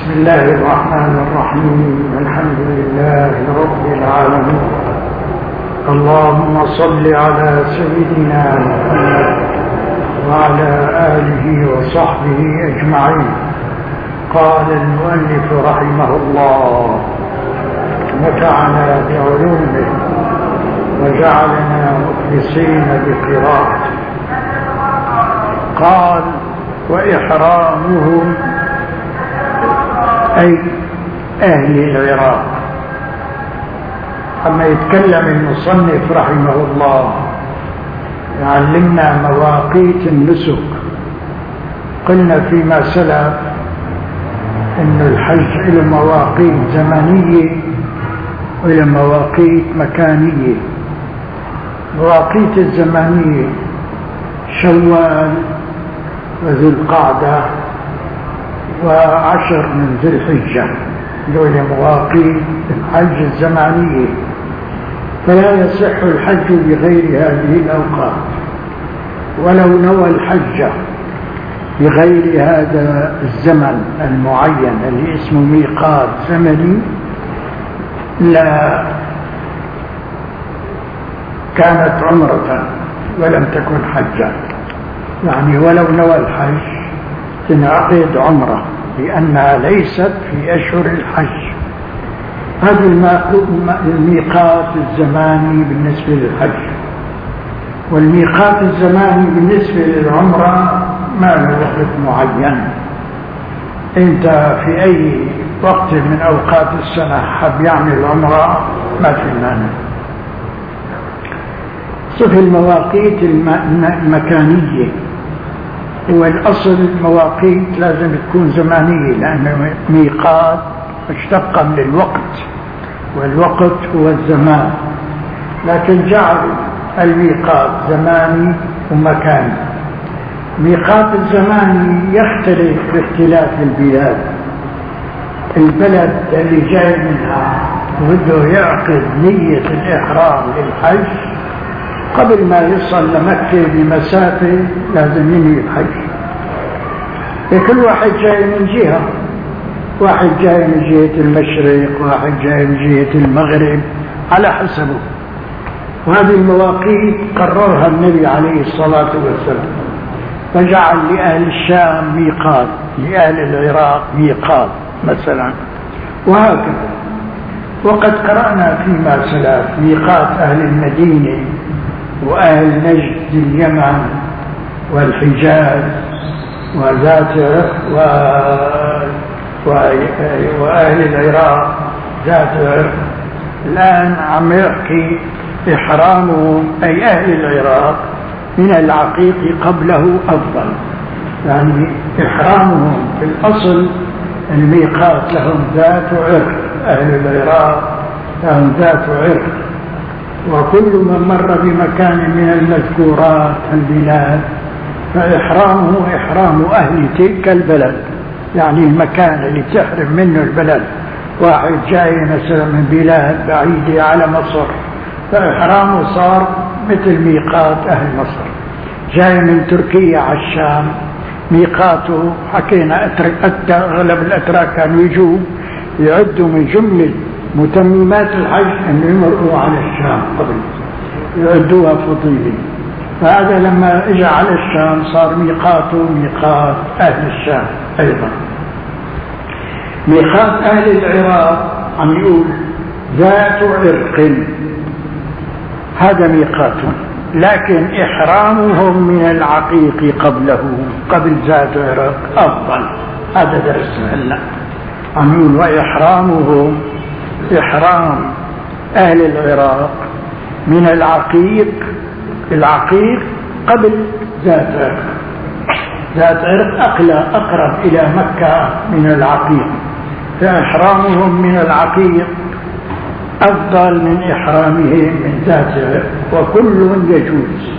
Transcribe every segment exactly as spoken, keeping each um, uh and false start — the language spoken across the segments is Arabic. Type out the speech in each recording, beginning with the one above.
بسم الله الرحمن الرحيم. الحمد لله رب العالمين. اللهم صل على سيدنا محمد وعلى آله وصحبه أجمعين. قال المؤلف رحمه الله: نفعنا بعلومه وجعلنا مخلصين بقراءته. قال: وإحرامهم أي أهل العراق. أما يتكلم المصنف رحمه الله يعلمنا مواقيت النسك. قلنا فيما سلف إن الحج له مواقيت زمنية وله مواقيت مكانية. مواقيت الزمنية شوال وذو القعدة وعشر من ذي الحجة، دول مواقيت الحج الزمانية، فلا يصح الحج بغير هذه الأوقات. ولو نوى الحج بغير هذا الزمن المعين اللي اسمه ميقات زمني لا كانت عمرة ولم تكن حجا. يعني ولو نوى الحج تنعقد عمره لأنها ليست في أشهر الحج. هذا الميقات الزماني بالنسبة للحج، والميقات الزماني بالنسبة للعمرة ما له وقت معين. انت في أي وقت من أوقات السنة حب يعمل عمرة ما في مانع. صف المواقيت المكانية، والأصل مواقيت لازم تكون زمانية، لأن ميقات مشتق من الوقت، والوقت هو الزمان، لكن جعل الميقات زماني ومكاني. ميقات الزماني يختلف باختلاف البلاد. البلد اللي جاي منها وبده يعقد نية الإحرام للحج قبل ما يصل لمكة بمسافة لازم ينوي الحج. كل واحد جاي من جهة، واحد جاي من جهة المشرق، واحد جاي من جهة المغرب، على حسبه. وهذه المواقيت قررها النبي عليه الصلاة والسلام، فجعل لأهل الشام ميقات، لأهل العراق ميقات مثلا، وهكذا. وقد قرأنا فيما سلف ميقات أهل المدينة وأهل نجد اليمن والحجاز وذات و... و... وأهل العراق ذات عرق. الآن عم يحكي إحرامهم أي أهل العراق من العقيق قبله أفضل. يعني إحرامهم في الأصل الميقات لهم ذات عرق، أهل العراق لهم ذات عرق. وكل من مر بمكان من المذكورات البلاد فإحرامه إحرام أهل تلك البلد، يعني المكان اللي تحرم منه البلد. واحد جاي مثلا من بلاد بعيدة على مصر فإحرامه صار مثل ميقات أهل مصر. جاي من تركيا على الشام ميقاته، حكينا أترك أغلب الأتراك كانوا يجوا يعدوا من جملة متممات الحج أن يمروا على الشام قبل يعدوها فضيلة. فهذا لما اجى على الشام صار ميقاته ميقات أهل الشام أيضا. ميقات أهل العراق عم يقول ذات عرق، هذا ميقات، لكن إحرامهم من العقيق قبله قبل ذات عرق أفضل. هذا درسنا هلا. عم يقول وإحرامهم إحرام أهل العراق من العقيق، العقيق قبل ذات عرق. ذات عرق أقرب إلى مكة من العقيق، فإحرامهم من العقيق أفضل من إحرامهم من ذات عرق، وكل يجوز.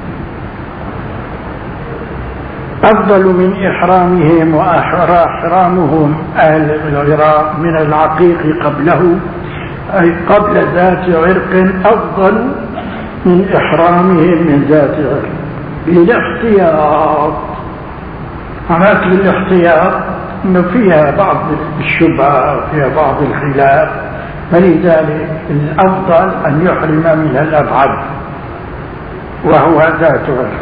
أفضل من إحرامهم وإحرامهم أهل العراق من العقيق قبله أي قبل ذات عرق أفضل من إحرامهم من ذات عرق بالاحتياط. عملت بالاحتياط أنه فيها بعض الشبهة وفيها بعض الخلاف، فلذلك الأفضل أن يحرم من الأبعد وهو ذات عرق.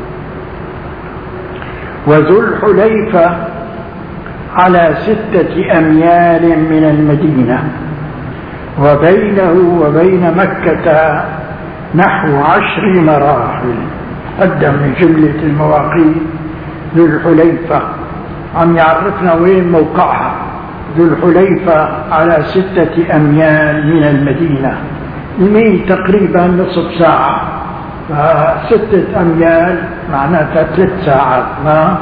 وذو الحليفة على ستة أميال من المدينة، وبينه وبين مكة نحو عشر مراحل. قدم من جملة المواقيت ذو الحليفة، عم يعرفنا وين موقعها. ذو الحليفة على ستة أميال من المدينة، الميل تقريبا نصف ساعة، فستة أميال معناتها ثلاث ساعات. ما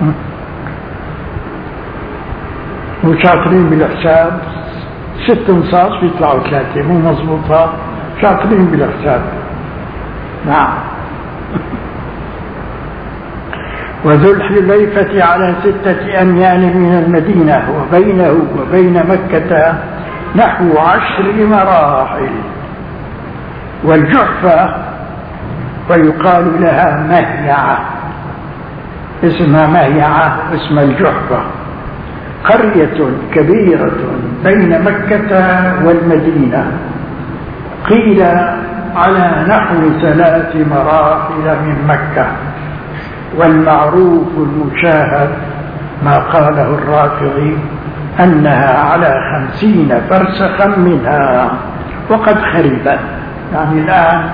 وشاطرين بالحساب، ست انصاص بيطلعوا ثلاثة، مو مضبوطة، شاطرين بالحساب. نعم. وذو الحليفة على ستة أميال من المدينة، وبينه وبين مكة نحو عشر مراحل. والجحفة ويقال لها مهيعة، اسمها مهيعة اسم الجحفة، قرية كبيرة بين مكة والمدينة، قيل على نحو ثلاث مراحل من مكة. والمعروف المشاهد ما قاله الرافعي أنها على خمسين فرسخا منها، وقد خربت، يعني الآن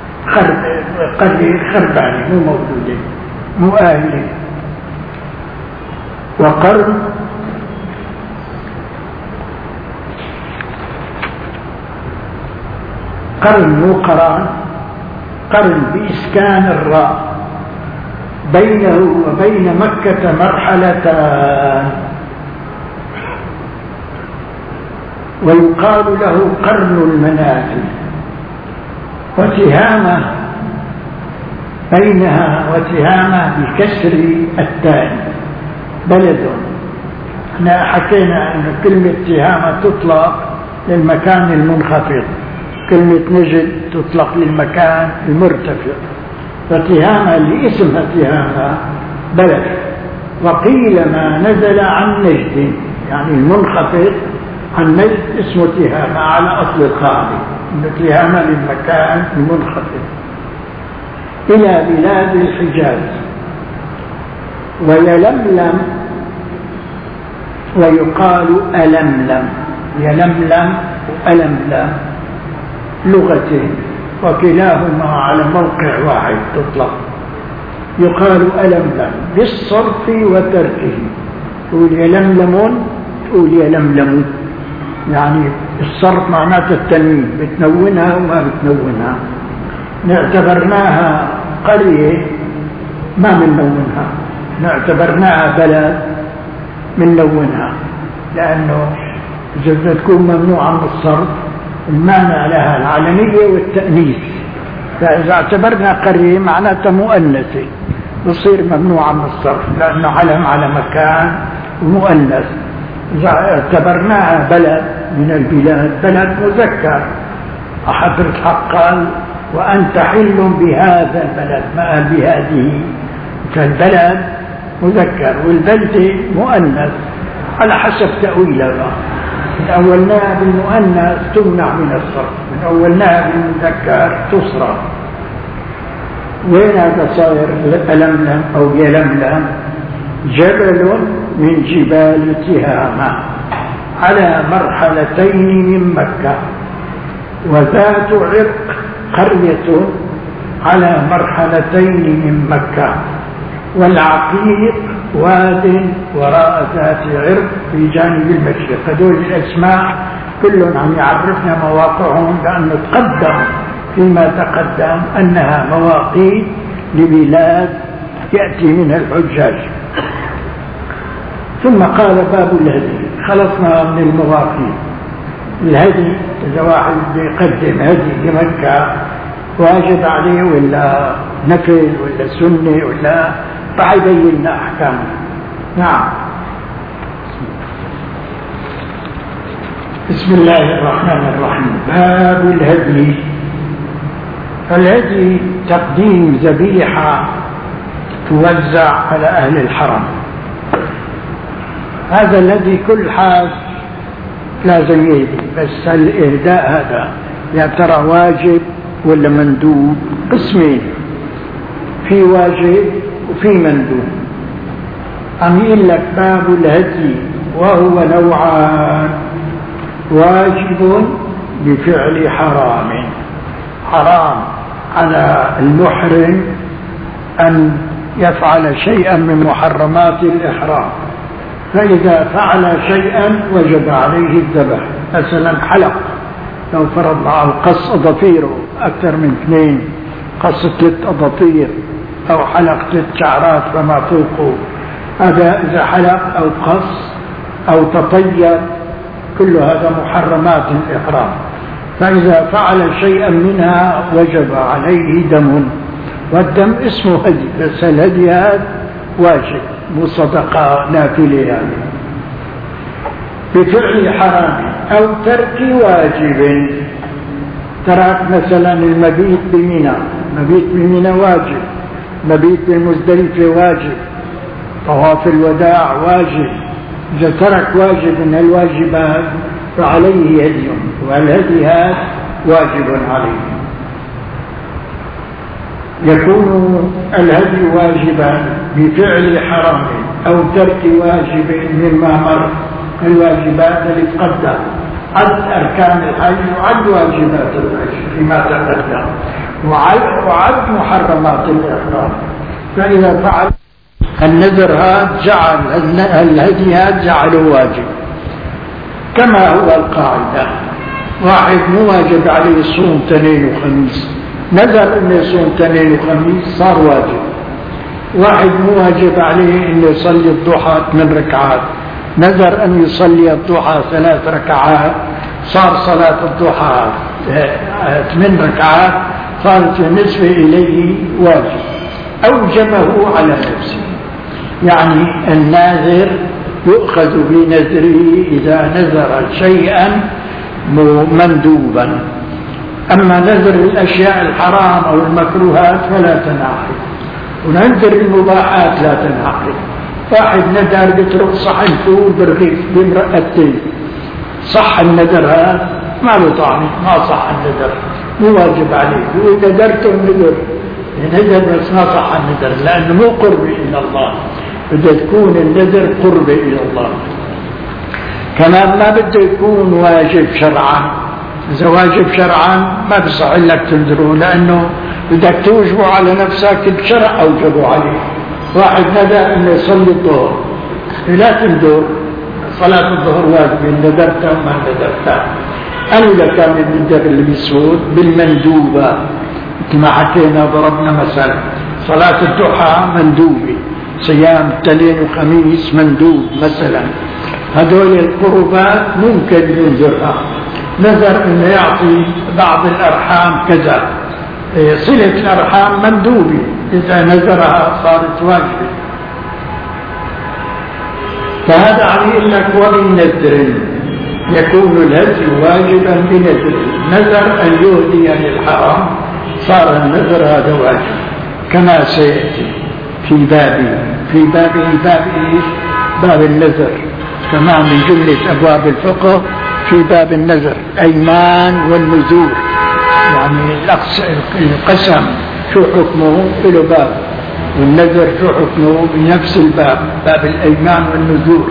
قرية خربانة مو موجودة مو آهلة. وقرن قرن مو قران، قرن بإسكان الراء، بينه وبين مكة مرحلتان، ويقال له قرن المنازل. وتهامة بينها وتهامة بكسر التاء بلد. احنا حكينا أن كلمة تهامة تطلق للمكان المنخفض، كلمة نجد تطلق للمكان المرتفع، فتهامة لاسمها تهامة بلد. وقيل ما نزل عن نجد، يعني المنخفض عن نجد اسمه تهامة على أصل القاعدة، تهامة للمكان المنخفض. إلى بلاد الحجاز. ويلملم ويقال ألملم، يلملم وألملم لغتين، وكلاهما على موقع واحد تطلق. يقال ألملم بالصرف وتركه، تقول يلملمون تقول يلملمون، يعني الصرف معناته التنوين، بتنونها وما بتنونها. نعتبرناها قرية ما بنلونها، نعتبرناها بلد بنلونها، لأنه إذا تكون ممنوعة من الصرف المانع لها العلمية والتأنيث، فإذا اعتبرنا قرية معناتها مؤنثة بصير ممنوعة من الصرف، لأنه علم على مكان مؤنث. إذا اعتبرناها بلد من البلاد بلد مذكر، أحضرت حق قال وأنت حل بهذا البلد، ما قال بهذه، فالبلد مذكر والبلدة مؤنث على حسب تأويلها. من أولناها بالمؤنث تمنع من الصرف، من أولناها بالمذكر تصرف. وين هذا صاير ألملم أو يلملم؟ جبل من جبال تهامة على مرحلتين من مكة. وذات عرق قرية على مرحلتين من مكة. والعقيق واد وراء ذات عرق في جانب المشرق. هذول الأسماء كلهم عم يعرفنا مواقعهم، لأنه تقدم فيما تقدم أنها مواقيت لبلاد يأتي منها الحجاج. ثم قال باب الهدي. خلصنا من المواقيت. الهدي إذا واحد يقدم هدي لمكة واجب عليه ولا نفل ولا سنة ولا، راح يبين لنا أحكامه. نعم. بسم الله الرحمن الرحيم. باب الهدي. الهدي تقديم ذبيحة توزع على أهل الحرم. هذا الذي كل حاج لازم يهدي، بس الإهداء هذا يا ترى واجب ولا مندوب؟ قسمين، في واجب وفي مندوب. عم يقول لك باب الهدي وهو نوعان: واجب بفعل حرام، حرام على المحرم أن يفعل شيئا من محرمات الإحرام، فإذا فعل شيئا وجب عليه الذبح. مثلا حلق، لو فرض معه قص أظافيره أكثر من اثنين، قص ثلاث أظافير أو حلق ثلاث شعرات فما فوقه، هذا إذا حلق أو قص أو تطير كل هذا محرمات الإحرام، فإذا فعل شيئا منها وجب عليه دم، والدم اسمه هدي، بس الهدي هذا واجب مو صدقة نافلة يعني. بفعل حرام أو ترك واجب، ترك مثلا المبيت بمنى، مبيت بمنى واجب، مبيت بالمزدلفة واجب، طواف الوداع واجب. إذا ترك واجب من الواجبات فعليه هدي، والهدي هذا واجب عليه. يكون الهدي واجبا بفعل حرام أو ترك واجب مما مر، الواجبات اللي تقدم عد أركان الحج وعد واجبات الحج فيما تقدم، وعد, وعد محرمات الإحرام. فإذا فعل النذر هذا جعل الهدي هذا جعله واجب، كما هو القاعدة. واحد مو واجب عليه الصوم اثنين وخميس، نذر انه يصوم اثنين وخميس صار واجب. واحد مو واجب عليه انه يصلي الضحى ثمان ركعات، نذر ان يصلي الضحى ثلاث ركعات، صار صلاة الضحى ثمان ركعات، صارت بالنسبة اليه واجب، اوجبه على نفسه. يعني الناذر يؤخذ بنذره اذا نذر شيئا مندوبا، أما نذر الأشياء الحرام أو المكروهات فلا تنعقد، وننذر المباحات لا تنعقد. واحد نذر بترك صحن فول برغيف بمرأتين، صح النذر هذا ما له طعم، ما صح النذر، مو واجب عليه. وإذا نذرته النذر نذر بس ما صح النذر، لأنه مو قرب إلى الله، بده تكون النذر قرب إلى الله. كمان ما بده يكون واجب شرعا، إذا واجب شرعا ما بصح لك تنذره، لأنه بدك توجبه على نفسك، الشرع أوجبه عليه. واحد ندى أنه يصلي الظهر، لا تنذر صلاة الظهر واجبة، نذرتها وما نذرتها. أنا إذا كان النذر اللي بيسود بالمندوبة مثل ما حكينا ضربنا مثلا صلاة الضحى مندوبة، صيام اثنين وخميس مندوب مثلا، هذول القربات ممكن ينذرها. نذر انه يعطي بعض الارحام كذا، صلة الارحام مندوبة، اذا نذرها صارت واجبة. فهذا عليه لك وبنذر يكون الهدي واجبا بنذر، نذر ان يهدي للحرام صار النذر هذا واجب، كما سيأتي في بابه في بابه باب ايش؟ باب النذر، كما من جملة ابواب الفقه في باب النذر ايمان والنذور، يعني القسم شو حكمه له باب، والنذر شو حكمه بنفس الباب، باب الايمان والنذور.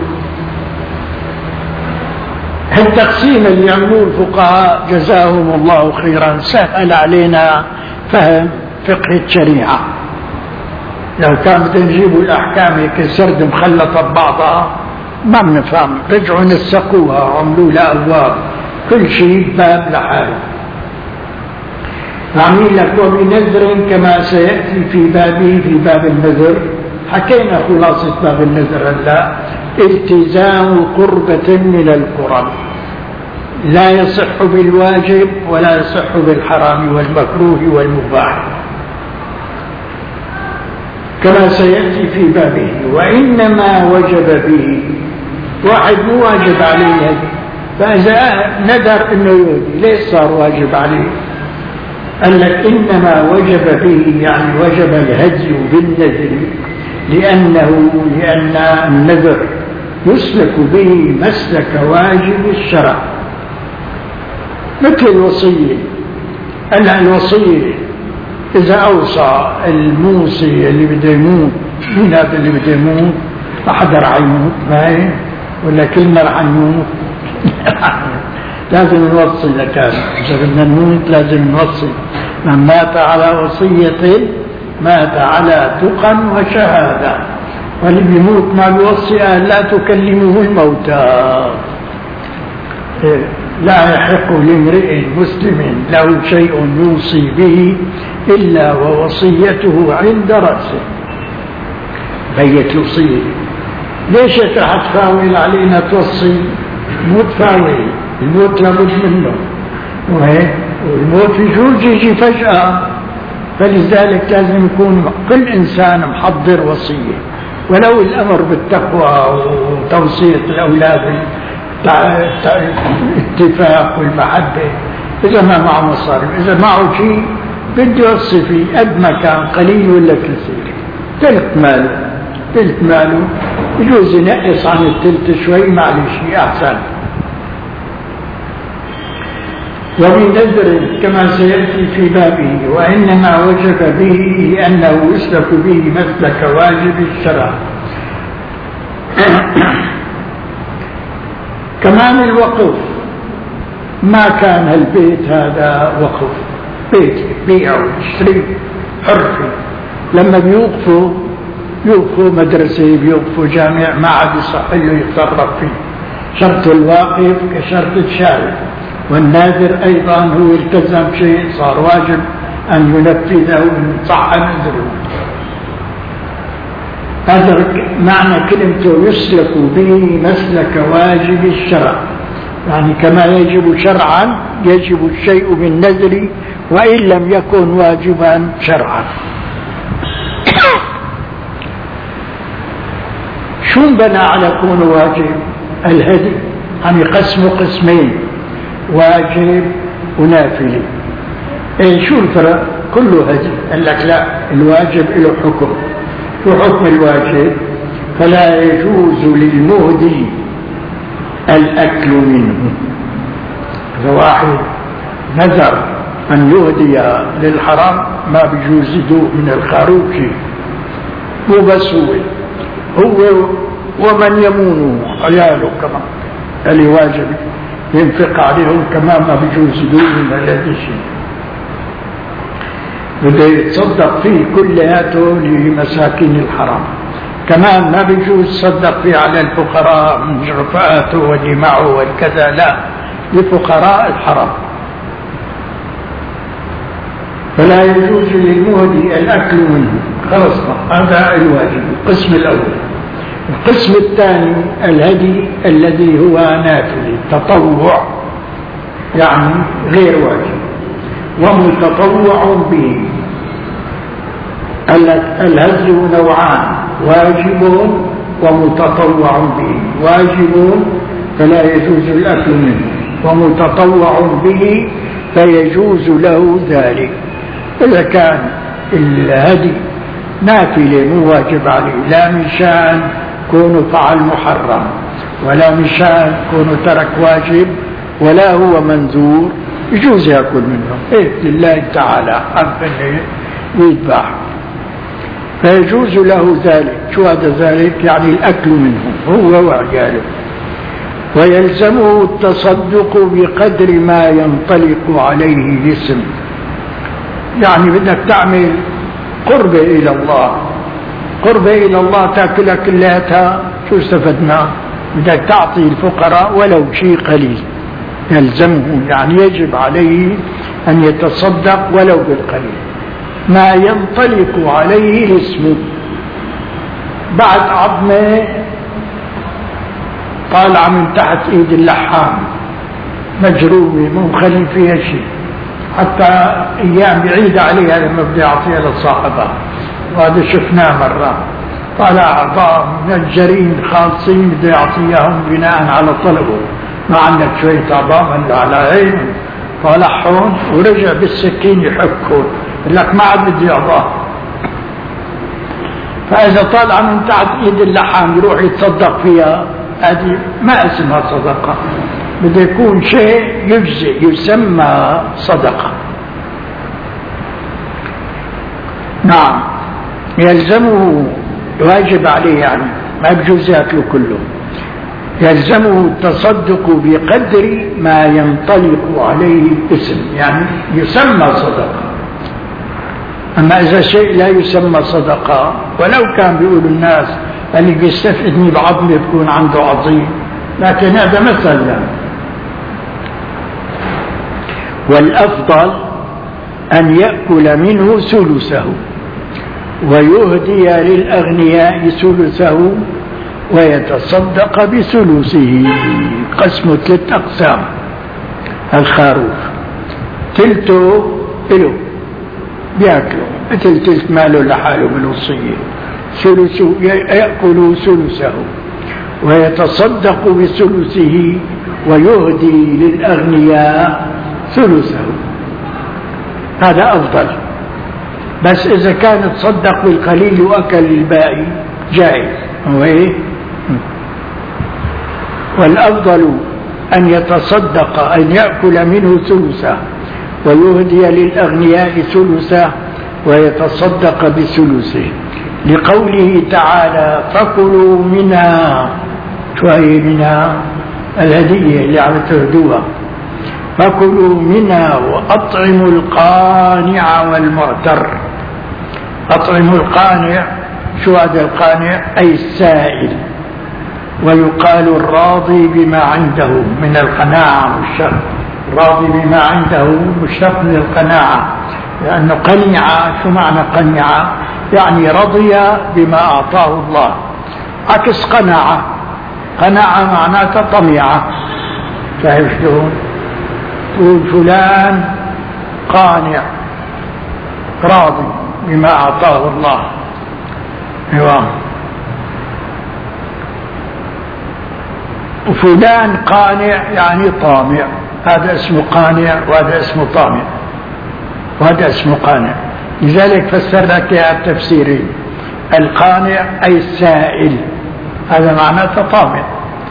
التقسيم اللي يعملوه الفقهاء جزاهم الله خيرا سهل علينا فهم فقه الشريعة. لو كان بدنا نجيبوا الأحكام هيك سرد مخلطة ببعضها ما بنفهم، رجعوا نسقوها وعملوا لها أبواب، كل شيء باب لحاله. عاملين لك وبنذر كما سيأتي في بابه في باب النذر. حكينا خلاصة باب النذر هلا، التزام قربة من القرب، لا يصح بالواجب ولا يصح بالحرام والمكروه والمباح، كما سيأتي في بابه. وإنما وجب به واحد مو واجب عليه، فإذا ندر أنه يهدي ليش صار واجب عليه؟ قال لك إنما وجب به يعني وجب الهدي بالنذر، لأنه لأن النذر يسلك به مسلك واجب الشرع، مثل الوصية. أنا الوصية إذا أوصى الموصي اللي بده يموت، مين هذا اللي بده يموت؟ ما حدا رح يموت معي ولا كلنا رح نموت؟ لازم نوصي لكان، إذا بدنا نموت لازم نوصي. من مات على وصية مات على تقى وشهادة، واللي بيموت ما بيوصي لا تكلمه الموتى. لا يحق لامرئ مسلم له شيء يوصي به إلا ووصيته عند رأسه. بيت الوصية. ليش رح تفاول علينا توصي؟ مو تفاول، الموت لابد منه، وهيك والموت يجوز يجي فجأة، فلذلك لازم يكون كل إنسان محضر وصية، ولو الأمر بالتقوى وتوصية الأولاد الاتفاق والمحبة. إذا ما معه مصاري، إذا معه شيء بده يوصي فيه قد ما كان قليل ولا كثير، تلت ماله تلت ماله يجوز ينقص عن التلت شوي، معلش أحسن. وبنذر كما سيأتي في بابه، وإنما وجب به لأنه يسلك به مسلك واجب الشرع. كمان الوقف، ما كان البيت هذا وقف، بيت بيعه يشتري حرفي، لما بيوقفوا يوقفوا مدرسة بيوقفوا جامع ما عاد يصح له يتصرف فيه. شرط الواقف كشرط الشارع، والناذر أيضا هو التزم شيء صار واجب أن ينفذه إن صح نذره. هذا معنى كلمته يسلك به مسلك واجب الشرع، يعني كما يجب شرعا يجب الشيء بالنذر وإن لم يكن واجبا شرعا. شو بنى على كون واجب؟ الهدي، يعني قسمه قسمين، واجب ونافلة. ايه شو الفرق؟ كله هدي. قال لك لا، الواجب له حكم، وحكم الواجب فلا يجوز للمهدي الأكل منه. إذا واحد نذر أن يهدي للحرام ما بيجوز يدوق من الخروف شيء، مو بس هو هو ومن يمونه عياله كمان اللي واجب ينفق عليهم كمان ما بيجوز يدوق من هذا الشيء، بده يتصدق فيه كلياته لمساكين الحرام. كمان ما بيجوز يتصدق فيه على الفقراء من رفقاته واللي معه والكذا، لا، لفقراء الحرام. فلا يجوز للمهدي الأكل منه، خلص هذا الواجب القسم الأول. القسم الثاني الهدي الذي هو نافل تطوع، يعني غير واجب ومتطوع به. الهدي نوعان، واجب ومتطوع به. واجب فلا يجوز الأكل منه، ومتطوع به فيجوز له ذلك. إذا كان الهدي نافلة مو واجب عليه، لا مشان كونه فعل محرم، ولا مشان كونه ترك واجب، ولا هو منذور، يجوز يأكل منه إيه لله تعالى حب ويذبح، فيجوز له ذلك. شو هذا ذلك؟ يعني الأكل منه هو وعياله. ويلزمه التصدق بقدر ما ينطلق عليه الاسم، يعني بدك تعمل قربة إلى الله، قربة إلى الله تأكلها كلها، شو استفدنا؟ بدك تعطي الفقراء ولو شيء قليل، يلزمه يعني يجب عليه أن يتصدق ولو بالقليل ما ينطلق عليه الاسم. بعد عظمة طالعة من تحت ايد اللحام مجرومة مو مخلي فيها شيء، حتى ايام بعيدة عليها لما بدي اعطيها لصاحبها، وهذا شفناه مرة، طالع اعضاء منجرين خالصين بده يعطيهم بناء على طلبه، ما عندك شوية اعضاء من على عين، طالعهم ورجع بالسكين يحكهم، يقول لك ما عاد بدي اعضاء. فاذا طالع من تحت ايد اللحام يروح يتصدق فيها هذه ما اسمها صدقة، بده يكون شيء يجزئ يسمى صدقة. نعم، يلزمه واجب عليه، يعني ما بجوز ياكله كله، يلزمه التصدق بقدر ما ينطلق عليه الاسم، يعني يسمى صدقة. أما إذا شيء لا يسمى صدقة، ولو كان بيقول الناس اللي بيستفدني بعظمه بيكون عنده عظيم، لكن هذا مثل يعني. والأفضل أن يأكل منه ثلثه ويهدي للأغنياء ثلثه ويتصدق بثلثه. قسمه ثلاث أقسام. الخروف تلته له بياكله، مثل تلت ماله لحاله بالوصية، ثلثه يأكل ثلثه ويتصدق بثلثه ويهدي للأغنياء ثلثه. هذا أفضل. بس إذا كان تصدق بالقليل وأكل الباقي جائز. هو إيه؟ والأفضل أن يتصدق، أن يأكل منه ثلثه ويهدي للأغنياء ثلثه ويتصدق بثلثه، لقوله تعالى: فكلوا منها. شو هي منها؟ الهدية اللي عم تهدوها. فكلوا منها وأطعموا القانع والمعتر. أطعموا القانع، شو هذا القانع؟ أي السائل. ويقال الراضي بما عنده من القناعة والشر. راضي بما عنده مشتق من القناعة، لأنه قنع. شو معنى قنع؟ يعني رضي بما أعطاه الله، عكس قناعة. قناعة معناتها طميعة. فاهم شلون؟ تقول فلان قانع راضي بما أعطاه الله. ايوه. وفلان قانع يعني طامع. هذا اسمه قانع وهذا اسمه طامع وهذا اسمه قانع. لذلك فسر لك يا التفسيرين: القانع أي السائل، هذا معناته طامع.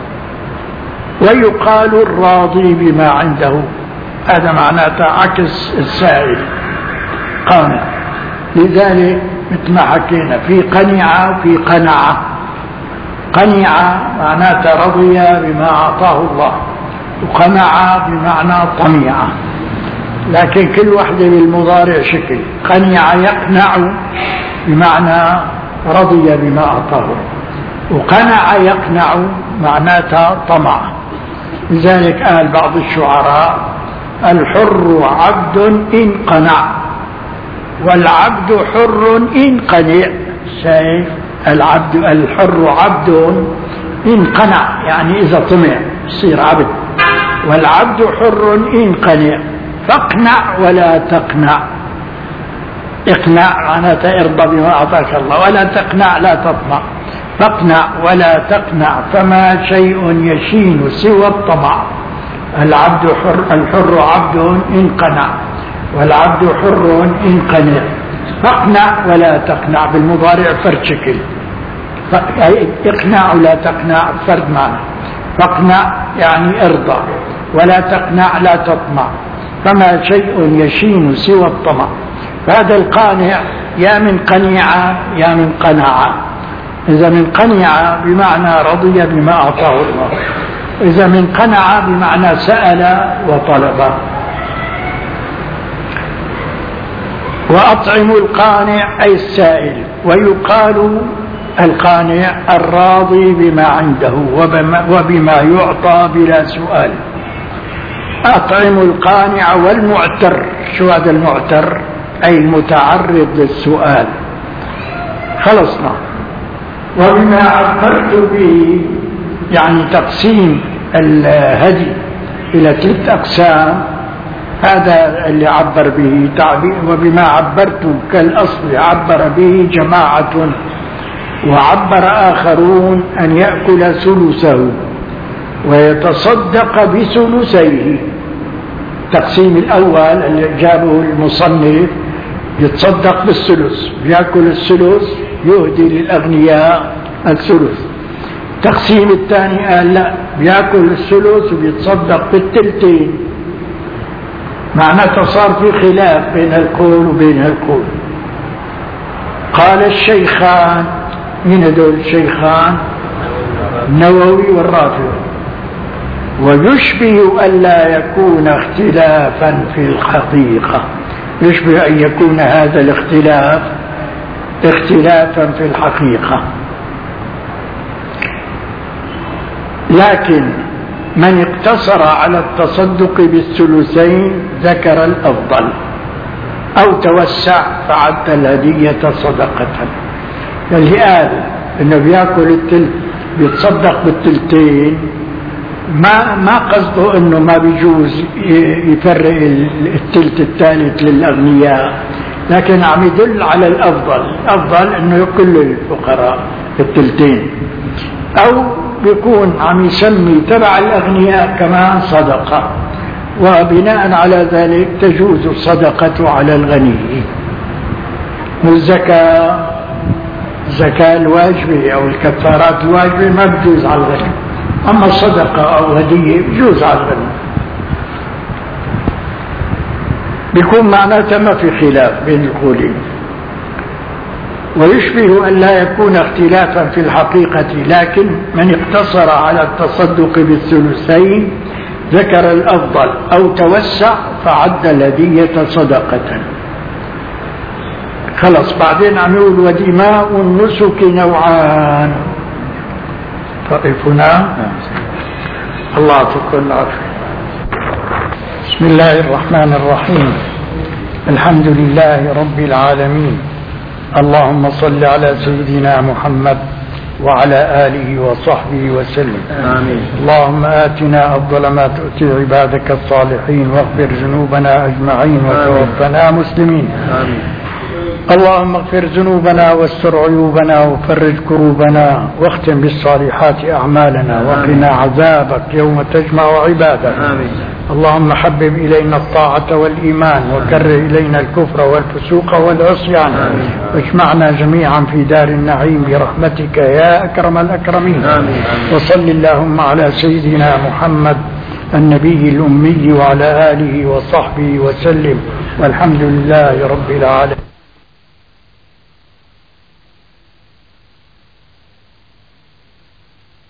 ويقال الراضي بما عنده، هذا معناته عكس السائل، قانع. لذلك مثل ما حكينا في قنعة وفي قناعة. قنعة معناته رضي بما أعطاه الله، وقناعة بمعنى طميعة، لكن كل واحدة بالمضارع شكل. قنع يقنع بمعنى رضي بما أعطاه، وقنع يقنع معناتها طمع. لذلك قال بعض الشعراء: الحر عبد إن قنع والعبد حر إن قنع. شايف؟ العبد الحر عبد إن قنع، يعني إذا طمع يصير عبد، والعبد حر إن قنع. فاقنع ولا تقنع. اقنع معناته ارضى بما أعطاك الله، ولا تقنع لا تطمع. فاقنع ولا تقنع، فما شيء يشين سوى الطمع. العبد حر، الحر عبد إن قنع والعبد حر إن قنع. فاقنع ولا تقنع بالمضارع فرد شكل. اقنع ولا تقنع فرد معنى. فاقنع يعني ارضى، ولا تقنع لا تطمع، فما شيء يشين سوى الطمع. فهذا القانع يا من قنيعة يا من قناعة. إذا من قنيعة بمعنى رضي بما أعطاه الله، إذا من قناعة بمعنى سأل وطلب. وأطعموا القانع أي السائل. ويقال القانع الراضي بما عنده وبما يعطى بلا سؤال. أطعموا القانع والمعتر. شو هذا المعتر؟ أي المتعرض للسؤال. خلصنا. وبما عبرت به، يعني تقسيم الهدي إلى ثلاث أقسام، هذا اللي عبر به تعبير. وبما عبرت كالأصل عبر به جماعة، وعبر آخرون أن يأكل ثلثه ويتصدق بثلثيه. التقسيم الأول اللي جابه المصنف يتصدق بالثلث، يأكل الثلث، يهدي للأغنياء الثلث. التقسيم الثاني قال لا، بياكل الثلث وبيتصدق بالثلثين. معناته صار في خلاف بين القول وبين القول. قال الشيخان، من هذول الشيخان؟ النووي والرافعي. ويشبه ألا يكون اختلافا في الحقيقة، يشبه أن يكون هذا الاختلاف اختلافا في الحقيقة. لكن من اقتصر على التصدق بالثلثين ذكر الأفضل، أو توسع فعد الهدية صدقة. اللي قال إنه بياكل التلت بيتصدق بالتلتين ما ما قصده إنه ما بيجوز يفرق التلت الثالث للأغنياء، لكن عم يدل على الأفضل. الأفضل إنه كل الفقراء التلتين، أو بيكون عم يسمي تبع الأغنياء كمان صدقة، وبناء على ذلك تجوز الصدقة على الغني. والزكاة، الزكاة الواجبة أو الكفارات الواجبة ما بجوز على الغني، أما الصدقة أو هدية بجوز على الغني. بيكون معناتها ما في خلاف بين القولين. ويشبه أن لا يكون اختلافا في الحقيقة، لكن من اقتصر على التصدق بالثلثين ذكر الأفضل، أو توسع فعد الهدية صدقة. خلص بعدين عم يقول ودماء النسك نوعان. طائفنا الله يعطيكم العافية. بسم الله الرحمن الرحيم. الحمد لله رب العالمين، اللهم صل على سيدنا محمد وعلى آله وصحبه وسلم. آمين. اللهم آتنا أفضل ما تؤتي عبادك الصالحين، واغفر ذنوبنا أجمعين، وتوفنا مسلمين. آمين. اللهم اغفر ذنوبنا واستر عيوبنا وفرج كروبنا، واختم بالصالحات أعمالنا، وقنا عذابك يوم تجمع عبادك. آمين. اللهم حبب إلينا الطاعة والإيمان، وكره إلينا الكفر والفسوق والعصيان، واجمعنا جميعا في دار النعيم برحمتك يا أكرم الأكرمين. آمين. وصل اللهم على سيدنا محمد النبي الأمي وعلى آله وصحبه وسلم، والحمد لله رب العالمين.